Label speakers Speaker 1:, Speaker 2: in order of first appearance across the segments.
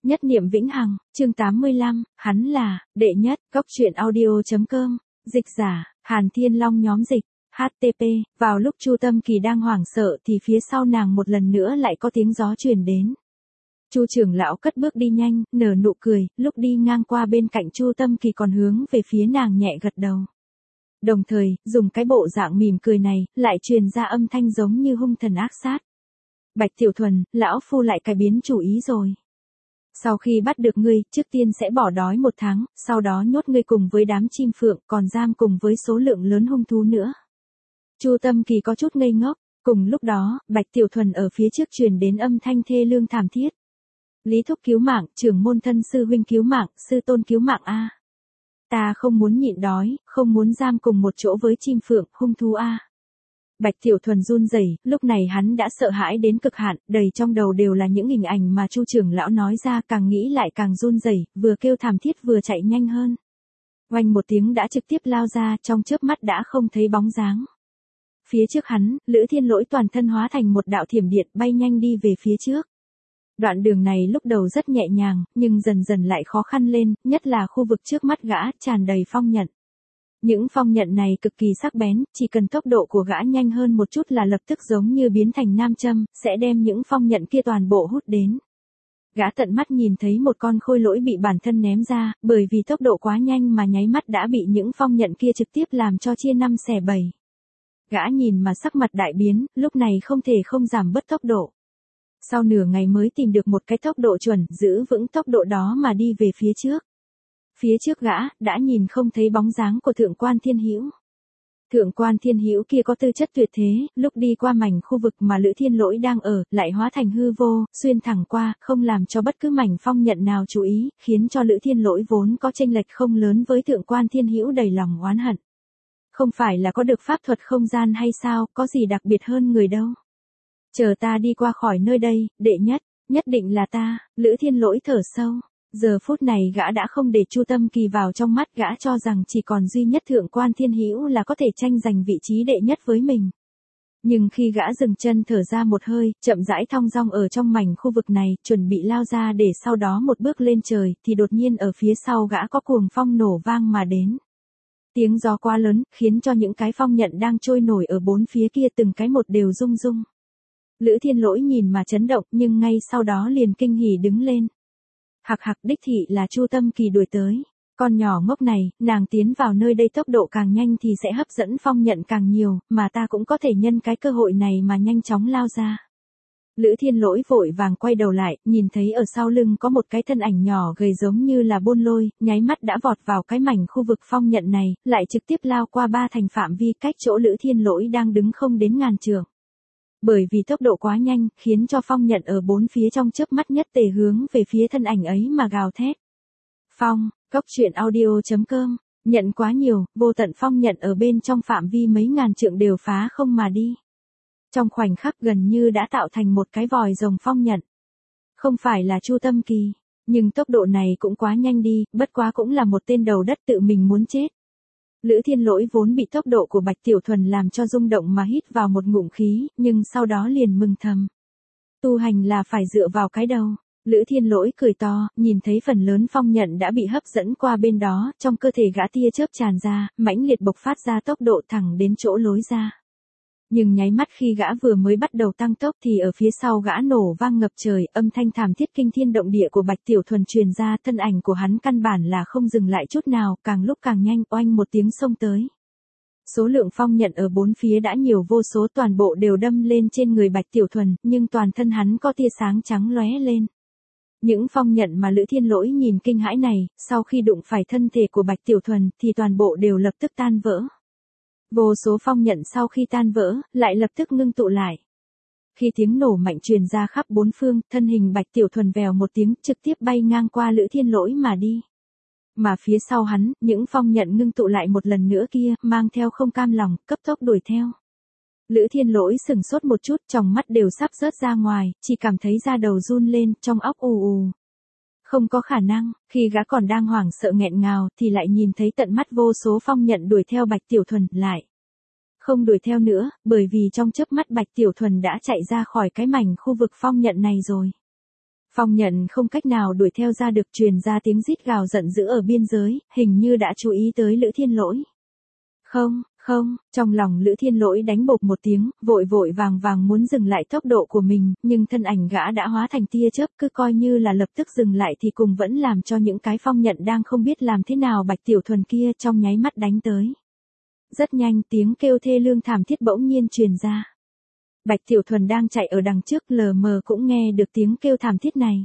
Speaker 1: Nhất niệm vĩnh hằng, chương 85, hắn là, đệ nhất, góc truyện audio.com, dịch giả, Hàn Thiên Long nhóm dịch, HTP, vào lúc Chu Tâm Kỳ đang hoảng sợ thì phía sau nàng một lần nữa lại có tiếng gió truyền đến. Chu trưởng lão cất bước đi nhanh, nở nụ cười, lúc đi ngang qua bên cạnh Chu Tâm Kỳ còn hướng về phía nàng nhẹ gật đầu. Đồng thời, dùng cái bộ dạng mỉm cười này, lại truyền ra âm thanh giống như hung thần ác sát. Bạch Tiểu Thuần, lão phu lại cải biến chủ ý rồi. Sau khi bắt được ngươi, trước tiên sẽ bỏ đói 1 tháng, sau đó nhốt ngươi cùng với đám chim phượng, còn giam cùng với số lượng lớn hung thú nữa. Chu Tâm Kỳ có chút ngây ngốc, cùng lúc đó, Bạch Tiểu Thuần ở phía trước truyền đến âm thanh thê lương thảm thiết. Lý thúc cứu mạng, trưởng môn thân sư huynh cứu mạng, sư tôn cứu mạng a. Ta không muốn nhịn đói, không muốn giam cùng một chỗ với chim phượng, hung thú a. Bạch Tiểu Thuần run rẩy, lúc này hắn đã sợ hãi đến cực hạn, đầy trong đầu đều là những hình ảnh mà Chu trưởng lão nói ra, càng nghĩ lại càng run rẩy, vừa kêu thảm thiết vừa chạy nhanh hơn. Oanh một tiếng đã trực tiếp lao ra, trong chớp mắt đã không thấy bóng dáng. Phía trước hắn, Lữ Thiên Lỗi toàn thân hóa thành một đạo thiểm điện bay nhanh đi về phía trước. Đoạn đường này lúc đầu rất nhẹ nhàng, nhưng dần dần lại khó khăn lên, nhất là khu vực trước mắt gã, tràn đầy phong nhận. Những phong nhận này cực kỳ sắc bén, chỉ cần tốc độ của gã nhanh hơn một chút là lập tức giống như biến thành nam châm, sẽ đem những phong nhận kia toàn bộ hút đến. Gã tận mắt nhìn thấy một con khôi lỗi bị bản thân ném ra, bởi vì tốc độ quá nhanh mà nháy mắt đã bị những phong nhận kia trực tiếp làm cho chia 5 xẻ 7. Gã nhìn mà sắc mặt đại biến, lúc này không thể không giảm bớt tốc độ. Sau nửa ngày mới tìm được một cái tốc độ chuẩn, giữ vững tốc độ đó mà đi về phía trước. Phía trước gã, đã nhìn không thấy bóng dáng của Thượng Quan Thiên Hữu. Thượng Quan Thiên Hữu kia có tư chất tuyệt thế, lúc đi qua mảnh khu vực mà Lữ Thiên Lỗi đang ở, lại hóa thành hư vô, xuyên thẳng qua, không làm cho bất cứ mảnh phong nhận nào chú ý, khiến cho Lữ Thiên Lỗi vốn có chênh lệch không lớn với Thượng Quan Thiên Hữu đầy lòng oán hận. Không phải là có được pháp thuật không gian hay sao, có gì đặc biệt hơn người đâu. Chờ ta đi qua khỏi nơi đây, đệ nhất, nhất định là ta. Lữ Thiên Lỗi thở sâu. Giờ phút này gã đã không để Chu Tâm Kỳ vào trong mắt, gã cho rằng chỉ còn duy nhất Thượng Quan Thiên Hữu là có thể tranh giành vị trí đệ nhất với mình. Nhưng khi gã dừng chân thở ra một hơi, chậm rãi thong dong ở trong mảnh khu vực này, chuẩn bị lao ra để sau đó một bước lên trời, thì đột nhiên ở phía sau gã có cuồng phong nổ vang mà đến. Tiếng gió quá lớn, khiến cho những cái phong nhận đang trôi nổi ở bốn phía kia từng cái một đều rung rung. Lữ Thiên Lỗi nhìn mà chấn động, nhưng ngay sau đó liền kinh hỉ đứng lên. Hạc hạc, đích thị là Chu Tâm Kỳ đuổi tới. Con nhỏ ngốc này, nàng tiến vào nơi đây tốc độ càng nhanh thì sẽ hấp dẫn phong nhận càng nhiều, mà ta cũng có thể nhân cái cơ hội này mà nhanh chóng lao ra. Lữ Thiên Lỗi vội vàng quay đầu lại, nhìn thấy ở sau lưng có một cái thân ảnh nhỏ gầy giống như là Bôn Lôi, nháy mắt đã vọt vào cái mảnh khu vực phong nhận này, lại trực tiếp lao qua 3 thành phạm vi cách chỗ Lữ Thiên Lỗi đang đứng không đến ngàn trượng. Bởi vì tốc độ quá nhanh, khiến cho phong nhận ở bốn phía trong chớp mắt nhất tề hướng về phía thân ảnh ấy mà gào thét. Phong, góc truyện audio.com, nhận quá nhiều, vô tận phong nhận ở bên trong phạm vi mấy ngàn trượng đều phá không mà đi. Trong khoảnh khắc gần như đã tạo thành một cái vòi rồng phong nhận. Không phải là Chu Tâm Kỳ, nhưng tốc độ này cũng quá nhanh đi, bất quá cũng là một tên đầu đất tự mình muốn chết. Lữ Thiên Lỗi vốn bị tốc độ của Bạch Tiểu Thuần làm cho rung động mà hít vào một ngụm khí, nhưng sau đó liền mừng thầm. Tu hành là phải dựa vào cái đầu. Lữ Thiên Lỗi cười to, nhìn thấy phần lớn phong nhận đã bị hấp dẫn qua bên đó, trong cơ thể gã tia chớp tràn ra, mãnh liệt bộc phát ra tốc độ thẳng đến chỗ lối ra. Nhưng nháy mắt khi gã vừa mới bắt đầu tăng tốc thì ở phía sau gã nổ vang ngập trời, âm thanh thảm thiết kinh thiên động địa của Bạch Tiểu Thuần truyền ra, thân ảnh của hắn căn bản là không dừng lại chút nào, càng lúc càng nhanh, oanh một tiếng xông tới. Số lượng phong nhận ở bốn phía đã nhiều vô số, toàn bộ đều đâm lên trên người Bạch Tiểu Thuần, nhưng toàn thân hắn có tia sáng trắng lóe lên. Những phong nhận mà Lữ Thiên Lỗi nhìn kinh hãi này, sau khi đụng phải thân thể của Bạch Tiểu Thuần thì toàn bộ đều lập tức tan vỡ. Vô số phong nhận sau khi tan vỡ, lại lập tức ngưng tụ lại. Khi tiếng nổ mạnh truyền ra khắp bốn phương, thân hình Bạch Tiểu Thuần vèo một tiếng trực tiếp bay ngang qua Lữ Thiên Lỗi mà đi. Mà phía sau hắn, những phong nhận ngưng tụ lại một lần nữa kia, mang theo không cam lòng, cấp tốc đuổi theo. Lữ Thiên Lỗi sừng sốt một chút, tròng mắt đều sắp rớt ra ngoài, chỉ cảm thấy da đầu run lên, trong óc ù ù. Không có khả năng, khi gã còn đang hoảng sợ nghẹn ngào thì lại nhìn thấy tận mắt vô số phong nhận đuổi theo Bạch Tiểu Thuần, lại không đuổi theo nữa, bởi vì trong chớp mắt Bạch Tiểu Thuần đã chạy ra khỏi cái mảnh khu vực phong nhận này rồi. Phong Nhận không cách nào đuổi theo ra được, truyền ra tiếng rít gào giận dữ ở biên giới, hình như đã chú ý tới Lữ Thiên Lỗi. Không, không, trong lòng Lữ Thiên Lỗi đánh bộp một tiếng, vội vội vàng vàng muốn dừng lại tốc độ của mình, nhưng thân ảnh gã đã hóa thành tia chớp, cứ coi như là lập tức dừng lại thì cùng vẫn làm cho những cái Phong Nhận đang không biết làm thế nào Bạch Tiểu Thuần kia trong nháy mắt đánh tới. Rất nhanh tiếng kêu thê lương thảm thiết bỗng nhiên truyền ra. Bạch Tiểu Thuần đang chạy ở đằng trước lờ mờ cũng nghe được tiếng kêu thảm thiết này.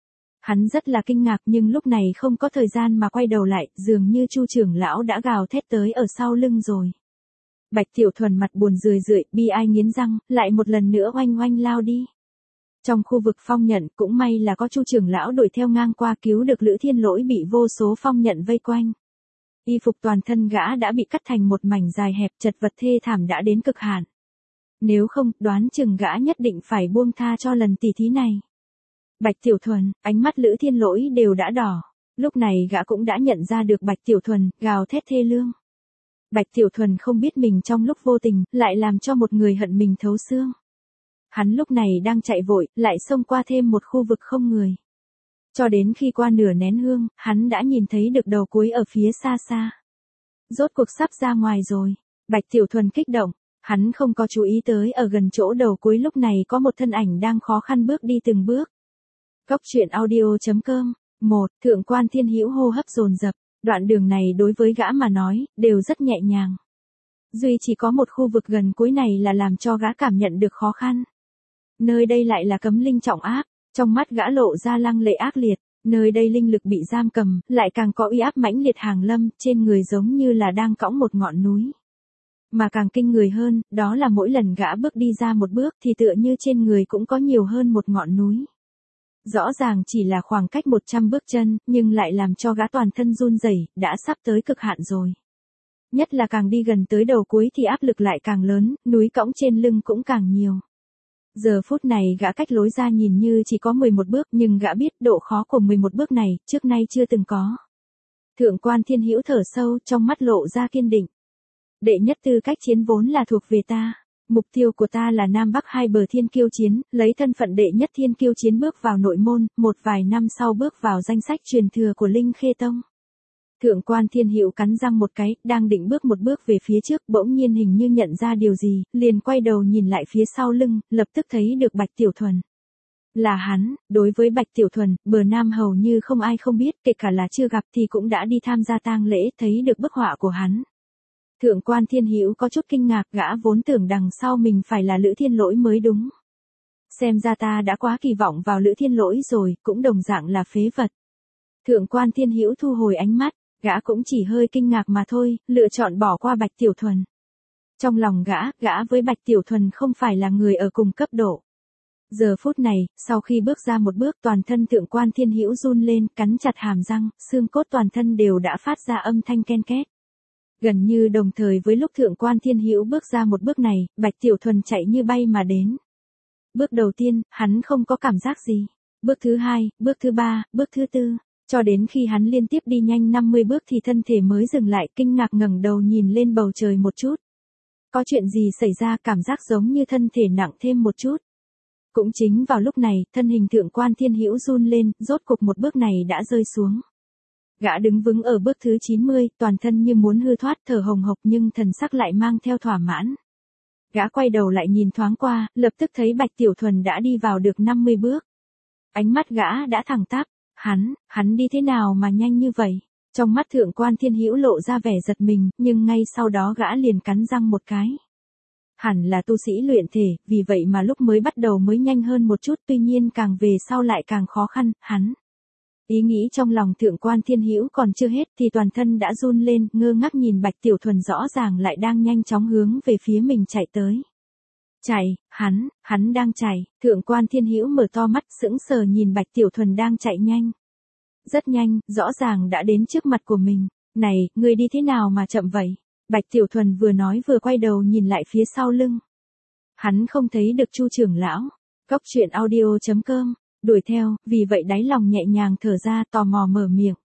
Speaker 1: Hắn rất là kinh ngạc nhưng lúc này không có thời gian mà quay đầu lại, dường như Chu trưởng lão đã gào thét tới ở sau lưng rồi. Bạch Tiểu Thuần mặt buồn rười rượi, bi ai nghiến răng, lại một lần nữa oanh oanh lao đi. Trong khu vực Phong Nhận cũng may là có Chu trưởng lão đuổi theo ngang qua cứu được Lữ Thiên Lỗi bị vô số Phong Nhận vây quanh. Y phục toàn thân gã đã bị cắt thành một mảnh dài hẹp, chật vật thê thảm đã đến cực hạn. Nếu không, đoán chừng gã nhất định phải buông tha cho lần tỉ thí này. Bạch Tiểu Thuần, ánh mắt Lữ Thiên Lỗi đều đã đỏ. Lúc này gã cũng đã nhận ra được Bạch Tiểu Thuần, gào thét thê lương. Bạch Tiểu Thuần không biết mình trong lúc vô tình, lại làm cho một người hận mình thấu xương. Hắn lúc này đang chạy vội, lại xông qua thêm một khu vực không người. Cho đến khi qua nửa nén hương, hắn đã nhìn thấy được đầu cuối ở phía xa xa. Rốt cuộc sắp ra ngoài rồi. Bạch Tiểu Thuần kích động. Hắn không có chú ý tới ở gần chỗ đầu cuối lúc này có một thân ảnh đang khó khăn bước đi từng bước. Góc truyện audio.com 1. Thượng quan Thiên Hữu hô hấp dồn dập. Đoạn đường này đối với gã mà nói, đều rất nhẹ nhàng. Duy chỉ có một khu vực gần cuối này là làm cho gã cảm nhận được khó khăn. Nơi đây lại là cấm linh trọng áp, trong mắt gã lộ ra lăng lệ ác liệt. Nơi đây linh lực bị giam cầm, lại càng có uy áp mãnh liệt hàng lâm, trên người giống như là đang cõng một ngọn núi. Mà càng kinh người hơn, đó là mỗi lần gã bước đi ra một bước thì tựa như trên người cũng có nhiều hơn một ngọn núi. Rõ ràng chỉ là khoảng cách 100 bước chân, nhưng lại làm cho gã toàn thân run rẩy, đã sắp tới cực hạn rồi. Nhất là càng đi gần tới đầu cuối thì áp lực lại càng lớn, núi cõng trên lưng cũng càng nhiều. Giờ phút này gã cách lối ra nhìn như chỉ có 11 bước, nhưng gã biết độ khó của 11 bước này, trước nay chưa từng có. Thượng quan Thiên Hữu thở sâu, trong mắt lộ ra kiên định. Đệ nhất tư cách chiến vốn là thuộc về ta. Mục tiêu của ta là Nam Bắc hai bờ thiên kiêu chiến, lấy thân phận đệ nhất thiên kiêu chiến bước vào nội môn, một vài năm sau bước vào danh sách truyền thừa của Linh Khê Tông. Thượng quan Thiên Hữu cắn răng một cái, đang định bước một bước về phía trước, bỗng nhiên hình như nhận ra điều gì, liền quay đầu nhìn lại phía sau lưng, lập tức thấy được Bạch Tiểu Thuần. Là hắn. Đối với Bạch Tiểu Thuần, bờ Nam hầu như không ai không biết, kể cả là chưa gặp thì cũng đã đi tham gia tang lễ, thấy được bức họa của hắn. Thượng quan Thiên Hữu có chút kinh ngạc, gã vốn tưởng đằng sau mình phải là Lữ Thiên Lỗi mới đúng. Xem ra ta đã quá kỳ vọng vào Lữ Thiên Lỗi rồi, cũng đồng dạng là phế vật. Thượng quan Thiên Hữu thu hồi ánh mắt, gã cũng chỉ hơi kinh ngạc mà thôi, lựa chọn bỏ qua Bạch Tiểu Thuần. Trong lòng gã với Bạch Tiểu Thuần không phải là người ở cùng cấp độ. Giờ phút này, sau khi bước ra một bước toàn thân Thượng quan Thiên Hữu run lên, cắn chặt hàm răng, xương cốt toàn thân đều đã phát ra âm thanh ken két. Gần như đồng thời với lúc Thượng quan Thiên Hữu bước ra một bước này, Bạch Tiểu Thuần chạy như bay mà đến. Bước đầu tiên, hắn không có cảm giác gì. Bước thứ hai, bước thứ ba, bước thứ tư, cho đến khi hắn liên tiếp đi nhanh 50 bước thì thân thể mới dừng lại, kinh ngạc ngẩng đầu nhìn lên bầu trời một chút. Có chuyện gì xảy ra, cảm giác giống như thân thể nặng thêm một chút. Cũng chính vào lúc này, thân hình Thượng quan Thiên Hữu run lên, rốt cục một bước này đã rơi xuống. Gã đứng vững ở bước thứ 90, toàn thân như muốn hư thoát, thở hồng hộc nhưng thần sắc lại mang theo thỏa mãn. Gã quay đầu lại nhìn thoáng qua, lập tức thấy Bạch Tiểu Thuần đã đi vào được 50 bước. Ánh mắt gã đã thẳng tắp, hắn đi thế nào mà nhanh như vậy? Trong mắt Thượng quan Thiên Hữu lộ ra vẻ giật mình, nhưng ngay sau đó gã liền cắn răng một cái. Hẳn là tu sĩ luyện thể, vì vậy mà lúc mới bắt đầu mới nhanh hơn một chút, tuy nhiên càng về sau lại càng khó khăn, Ý nghĩ trong lòng Thượng quan Thiên Hữu còn chưa hết thì toàn thân đã run lên, ngơ ngác nhìn Bạch Tiểu Thuần rõ ràng lại đang nhanh chóng hướng về phía mình chạy tới. Chạy, hắn đang chạy, Thượng quan Thiên Hữu mở to mắt sững sờ nhìn Bạch Tiểu Thuần đang chạy nhanh. Rất nhanh, rõ ràng đã đến trước mặt của mình. Này, ngươi đi thế nào mà chậm vậy? Bạch Tiểu Thuần vừa nói vừa quay đầu nhìn lại phía sau lưng. Hắn không thấy được Chu trưởng lão. Góc truyện audio.com đuổi theo, vì vậy đáy lòng nhẹ nhàng thở ra, tò mò mở miệng.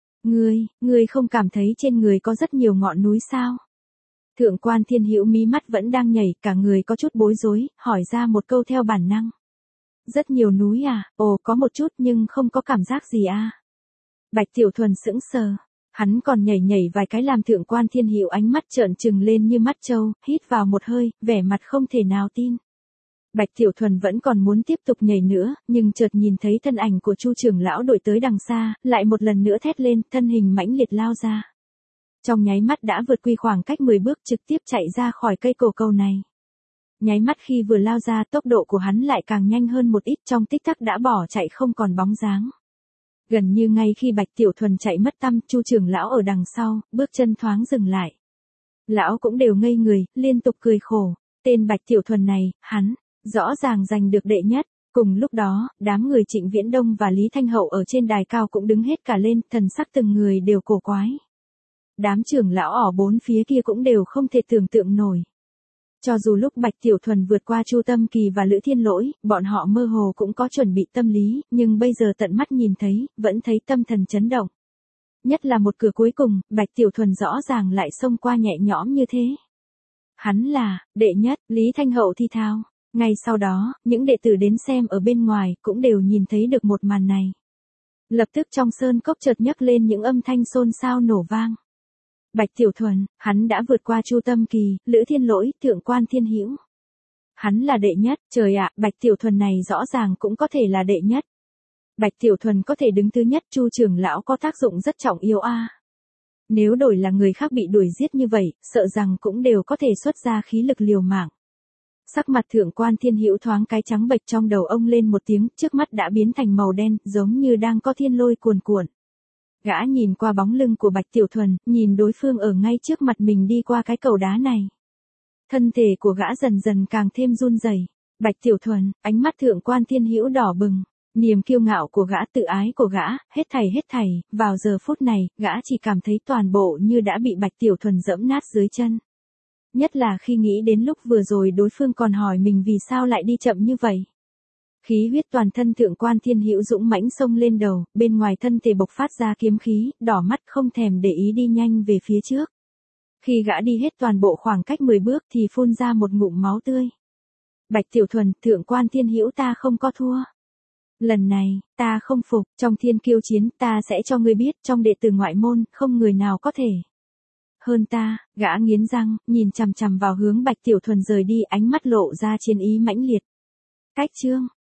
Speaker 1: Ngươi không cảm thấy trên người có rất nhiều ngọn núi sao? Thượng quan Thiên Hữu mí mắt vẫn đang nhảy, cả người có chút bối rối, hỏi ra một câu theo bản năng. Rất nhiều núi à, ồ có một chút nhưng không có cảm giác gì à. Bạch Tiểu Thuần sững sờ. Hắn còn nhảy nhảy vài cái làm Thượng Quan Thiên Hữu ánh mắt trợn trừng lên như mắt trâu, hít vào một hơi, vẻ mặt không thể nào tin. Bạch Tiểu Thuần vẫn còn muốn tiếp tục nhảy nữa, nhưng chợt nhìn thấy thân ảnh của Chu trưởng lão đuổi tới đằng xa, lại một lần nữa thét lên, thân hình mãnh liệt lao ra. Trong nháy mắt đã vượt quy khoảng cách 10 bước trực tiếp chạy ra khỏi cây cổ cầu này. Nháy mắt khi vừa lao ra, tốc độ của hắn lại càng nhanh hơn một ít, trong tích tắc đã bỏ chạy không còn bóng dáng. Gần như ngay khi Bạch Tiểu Thuần chạy mất tăm, Chu trưởng lão ở đằng sau, bước chân thoáng dừng lại. Lão cũng đều ngây người, liên tục cười khổ. Tên Bạch Tiểu Thuần này, hắn, rõ ràng giành được đệ nhất. Cùng lúc đó, đám người Trịnh Viễn Đông và Lý Thanh Hậu ở trên đài cao cũng đứng hết cả lên, thần sắc từng người đều cổ quái. Đám trưởng lão ở bốn phía kia cũng đều không thể tưởng tượng nổi. Cho dù lúc Bạch Tiểu Thuần vượt qua Chu Tâm Kỳ và Lữ Thiên Lỗi, bọn họ mơ hồ cũng có chuẩn bị tâm lý, nhưng bây giờ tận mắt nhìn thấy, vẫn thấy tâm thần chấn động. Nhất là một cửa cuối cùng, Bạch Tiểu Thuần rõ ràng lại xông qua nhẹ nhõm như thế. Hắn là, đệ nhất, Lý Thanh Hậu thi thao. Ngay sau đó, những đệ tử đến xem ở bên ngoài, cũng đều nhìn thấy được một màn này. Lập tức trong sơn cốc chợt nhấc lên những âm thanh xôn xao nổ vang. Bạch Tiểu Thuần, hắn đã vượt qua Chu Tâm Kỳ, Lữ Thiên Lỗi, Thượng Quan Thiên Hữu. Hắn là đệ nhất, trời ạ, Bạch Tiểu Thuần này rõ ràng cũng có thể là đệ nhất. Bạch Tiểu Thuần có thể đứng thứ nhất, Chu trưởng lão có tác dụng rất trọng yếu a. Nếu đổi là người khác bị đuổi giết như vậy, sợ rằng cũng đều có thể xuất ra khí lực liều mạng. Sắc mặt Thượng Quan Thiên Hữu thoáng cái trắng bệch, trong đầu ông lên một tiếng, trước mắt đã biến thành màu đen, giống như đang có thiên lôi cuồn cuộn. Gã nhìn qua bóng lưng của Bạch Tiểu Thuần, nhìn đối phương ở ngay trước mặt mình đi qua cái cầu đá này. Thân thể của gã dần dần càng thêm run rẩy. Bạch Tiểu Thuần, ánh mắt Thượng Quan Thiên Hữu đỏ bừng. Niềm kiêu ngạo của gã, tự ái của gã, hết thảy, vào giờ phút này, gã chỉ cảm thấy toàn bộ như đã bị Bạch Tiểu Thuần giẫm nát dưới chân. Nhất là khi nghĩ đến lúc vừa rồi đối phương còn hỏi mình vì sao lại đi chậm như vậy. Khí huyết toàn thân Thượng Quan Thiên Hữu dũng mãnh xông lên đầu, bên ngoài thân thể bộc phát ra kiếm khí, đỏ mắt không thèm để ý đi nhanh về phía trước. Khi gã đi hết toàn bộ khoảng cách 10 bước thì phun ra một ngụm máu tươi. Bạch Tiểu Thuần, Thượng Quan Thiên Hữu, ta không có thua. Lần này, ta không phục, trong thiên kiêu chiến, ta sẽ cho ngươi biết, trong đệ tử ngoại môn, không người nào có thể hơn ta. Gã nghiến răng, nhìn chằm chằm vào hướng Bạch Tiểu Thuần rời đi, ánh mắt lộ ra chiến ý mãnh liệt. Cách chương